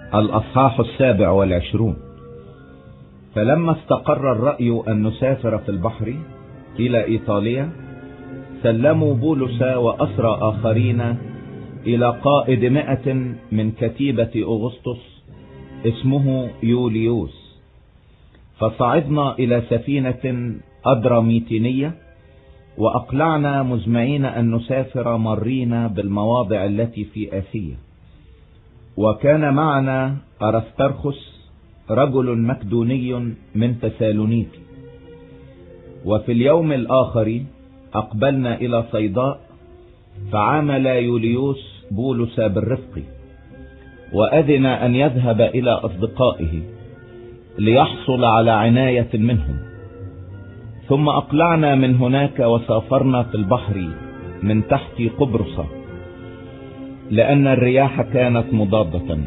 الأصحاح 27. فلما استقر الرأي أن نسافر في البحر إلى إيطاليا، سلموا بولس وأسرى آخرين إلى قائد 100 من كتيبة أغسطس اسمه يوليوس، فصعدنا إلى سفينة أدراميتينية، وأقلعنا مزمعين أن نسافر مرين بالمواضع التي في آسيا. وكان معنا أرسترخس رجل مكدوني من تسالونيكي. وفي اليوم الآخر أقبلنا إلى صيداء، فعامل يوليوس بولس بالرفق، وأذن أن يذهب إلى أصدقائه ليحصل على عناية منهم. ثم أقلعنا من هناك وسافرنا في البحر من تحت قبرص، لأن الرياح كانت مضادة.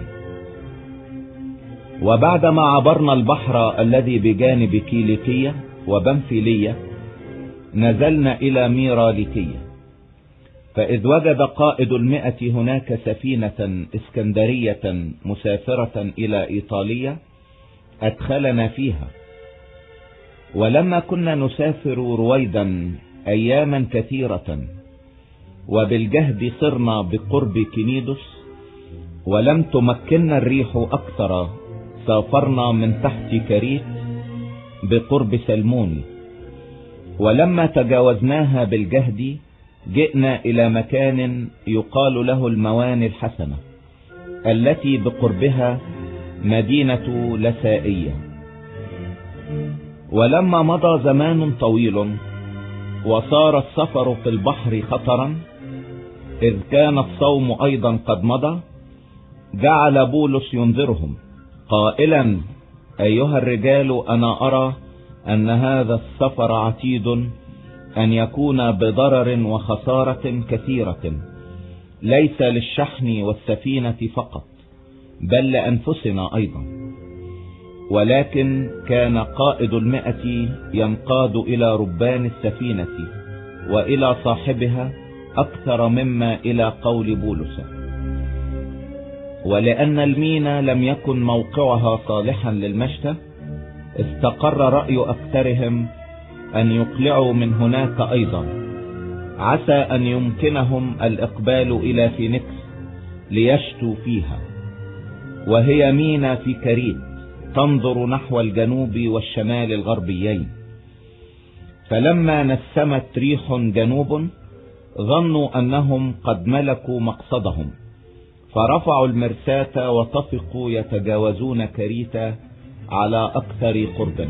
وبعدما عبرنا البحر الذي بجانب كيليكية وبنفيلية، نزلنا إلى ميراليكية. فإذ وجد قائد 100 هناك سفينة اسكندرية مسافرة إلى إيطاليا، أدخلنا فيها. ولما كنا نسافر رويدا أياما كثيرة، وبالجهد صرنا بقرب كنيدوس، ولم تمكننا الريح أكثر، سافرنا من تحت كريت بقرب سلموني. ولما تجاوزناها بالجهد، جئنا إلى مكان يقال له المواني الحسنة، التي بقربها مدينة لسائية. ولما مضى زمان طويل وصار السفر في البحر خطرا، إذ كان الصوم أيضا قد مضى، جعل بولس ينذرهم قائلا: أيها الرجال، أنا أرى أن هذا السفر عتيد أن يكون بضرر وخسارة كثيرة، ليس للشحن والسفينة فقط، بل لأنفسنا أيضا. ولكن كان قائد 100 ينقاد إلى ربان السفينة وإلى صاحبها أكثر مما إلى قول بولس. ولأن المينا لم يكن موقعها صالحا للمشتى، استقر رأي أكثرهم أن يقلعوا من هناك أيضا، عسى أن يمكنهم الإقبال إلى فينيكس ليشتوا فيها، وهي مينا في كريت تنظر نحو الجنوب والشمال الغربيين. فلما نسمت ريح جنوب، ظنوا أنهم قد ملكوا مقصدهم، فرفعوا المرساة وطفقوا يتجاوزون كريتا على أكثر قرب.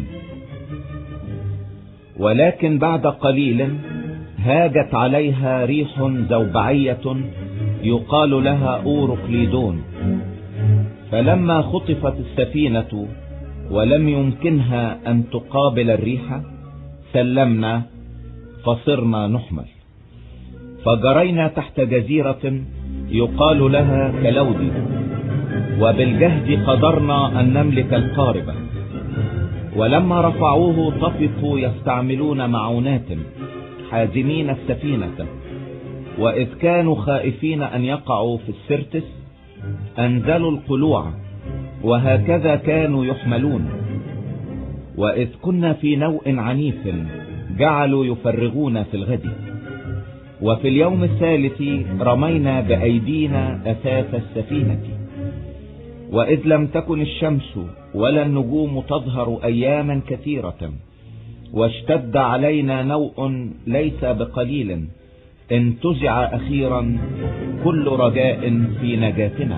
ولكن بعد قليل هاجت عليها ريح زوبعية يقال لها أوروكليدون، فلما خطفت السفينة ولم يمكنها أن تقابل الريح، سلمنا فصرنا نحمل. فجرينا تحت جزيرة يقال لها كلودي، وبالجهد قدرنا أن نملك القاربة. ولما رفعوه طفقوا يستعملون معونات حازمين السفينة، وإذ كانوا خائفين أن يقعوا في السرتس، أنزلوا القلوع، وهكذا كانوا يحملون. وإذ كنا في نوء عنيف، جعلوا يفرغون في الغد. وفي اليوم الثالث رمينا بأيدينا أثاث السفينة. وإذ لم تكن الشمس ولا النجوم تظهر أياما كثيرة، واشتد علينا نوء ليس بقليل، انتزع أخيرا كل رجاء في نجاتنا.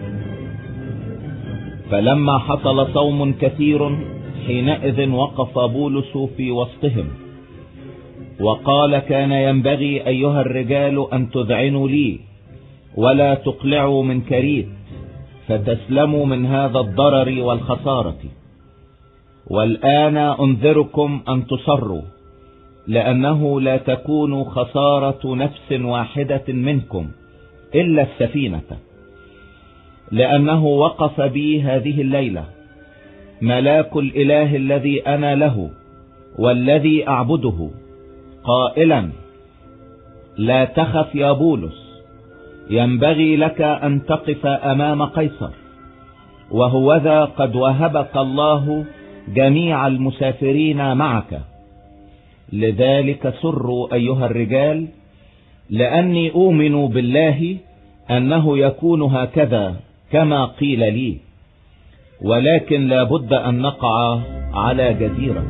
فلما حصل صوم كثير، حينئذ وقف بولس في وسطهم وقال: كان ينبغي أيها الرجال أن تذعنوا لي ولا تقلعوا من كريت، فتسلموا من هذا الضرر والخسارة. والآن أنذركم أن تصروا، لأنه لا تكون خسارة نفس واحدة منكم إلا السفينة. لأنه وقف بي هذه الليلة ملاك الإله الذي أنا له والذي أعبده، قائلا: لا تخف يا بولس، ينبغي لك أن تقف أمام قيصر، وهوذا قد وهبك الله جميع المسافرين معك. لذلك سروا أيها الرجال، لأني أؤمن بالله أنه يكون هكذا كما قيل لي، ولكن لا بد أن نقع على جزيرة.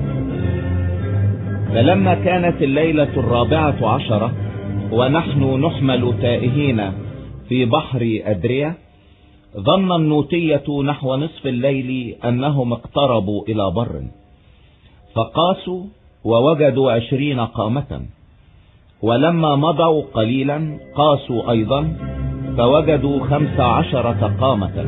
فلما كانت الليلة 14 ونحن نحمل تائهين في بحر أدريا، ظن النوتية نحو نصف الليل أنهم اقتربوا إلى بر، فقاسوا ووجدوا 20 قامة. ولما مضوا قليلا قاسوا أيضا فوجدوا 15 قامة.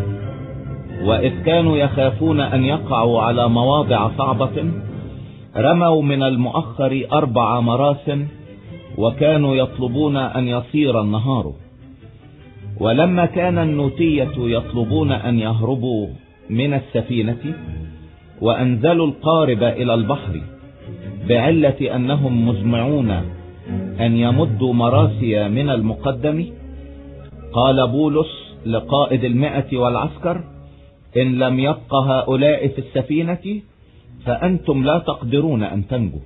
وإذ كانوا يخافون أن يقعوا على مواضع صعبة، رموا من المؤخر 4 مراس، وكانوا يطلبون أن يصير النهار. ولما كان النوتية يطلبون أن يهربوا من السفينة، وأنزلوا القارب إلى البحر بعلة أنهم مزمعون أن يمدوا مراسي من المقدم، قال بولس لقائد 100 والعسكر: إن لم يبق هؤلاء في السفينة فأنتم لا تقدرون أن تنجوا.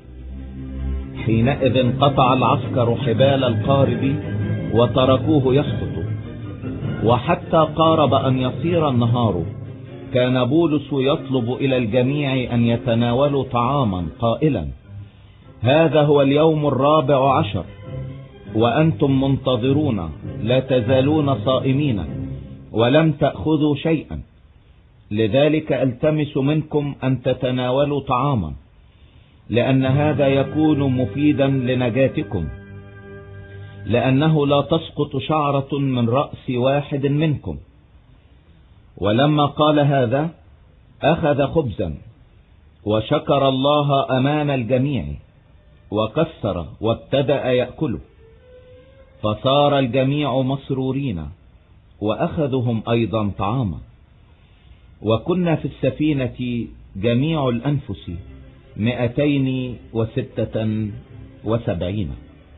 حينئذ قطع العسكر حبال القارب وتركوه يسقط. وحتى قارب أن يصير النهار، كان بولس يطلب إلى الجميع أن يتناولوا طعاما قائلا: هذا هو اليوم 14 وأنتم منتظرون لا تزالون صائمين ولم تأخذوا شيئا. لذلك التمس منكم أن تتناولوا طعاما، لأن هذا يكون مفيدا لنجاتكم، لأنه لا تسقط شعرة من رأس واحد منكم. ولما قال هذا أخذ خبزا وشكر الله أمام الجميع وكسر وابتدأ يأكله، فصار الجميع مسرورين وأخذهم أيضا طعاما. وكنا في السفينة جميع الأنفس 276.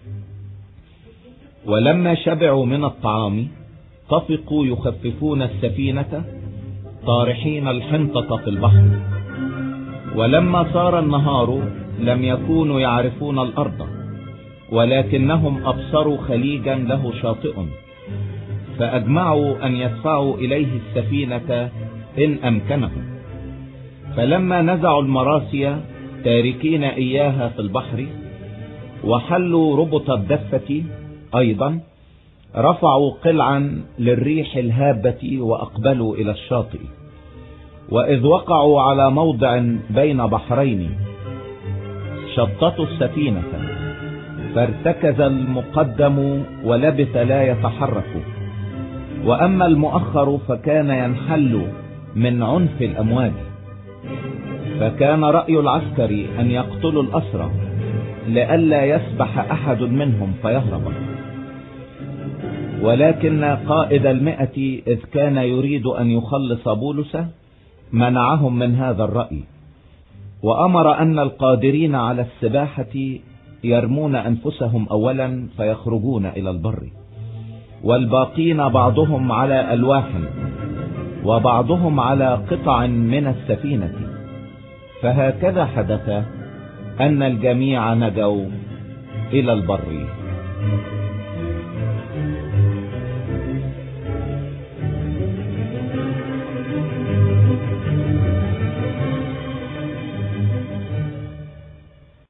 ولما شبعوا من الطعام طفقوا يخففون السفينة طارحين الحنطة في البحر. ولما صار النهار لم يكونوا يعرفون الأرض، ولكنهم أبصروا خليجا له شاطئ، فأجمعوا أن يدفعوا إليه السفينة إن أمكنهم. فلما نزعوا المراسي تاركين إياها في البحر وحلوا ربط الدفة أيضا، رفعوا قلعا للريح الهابة وأقبلوا إلى الشاطئ. وإذ وقعوا على موضع بين بحرين شططوا السفينة، فارتكز المقدم ولبث لا يتحرك، وأما المؤخر فكان ينحل من عنف الأمواج. فكان رأي العسكر أن يقتلوا الأسرى لئلا يسبح أحد منهم فيهرب. ولكن قائد 100 إذ كان يريد أن يخلص بولس منعهم من هذا الرأي، وأمر أن القادرين على السباحة يرمون أنفسهم أولا فيخرجون إلى البر، والباقين بعضهم على ألواح وبعضهم على قطع من السفينة. فهكذا حدث أن الجميع نجوا إلى البر.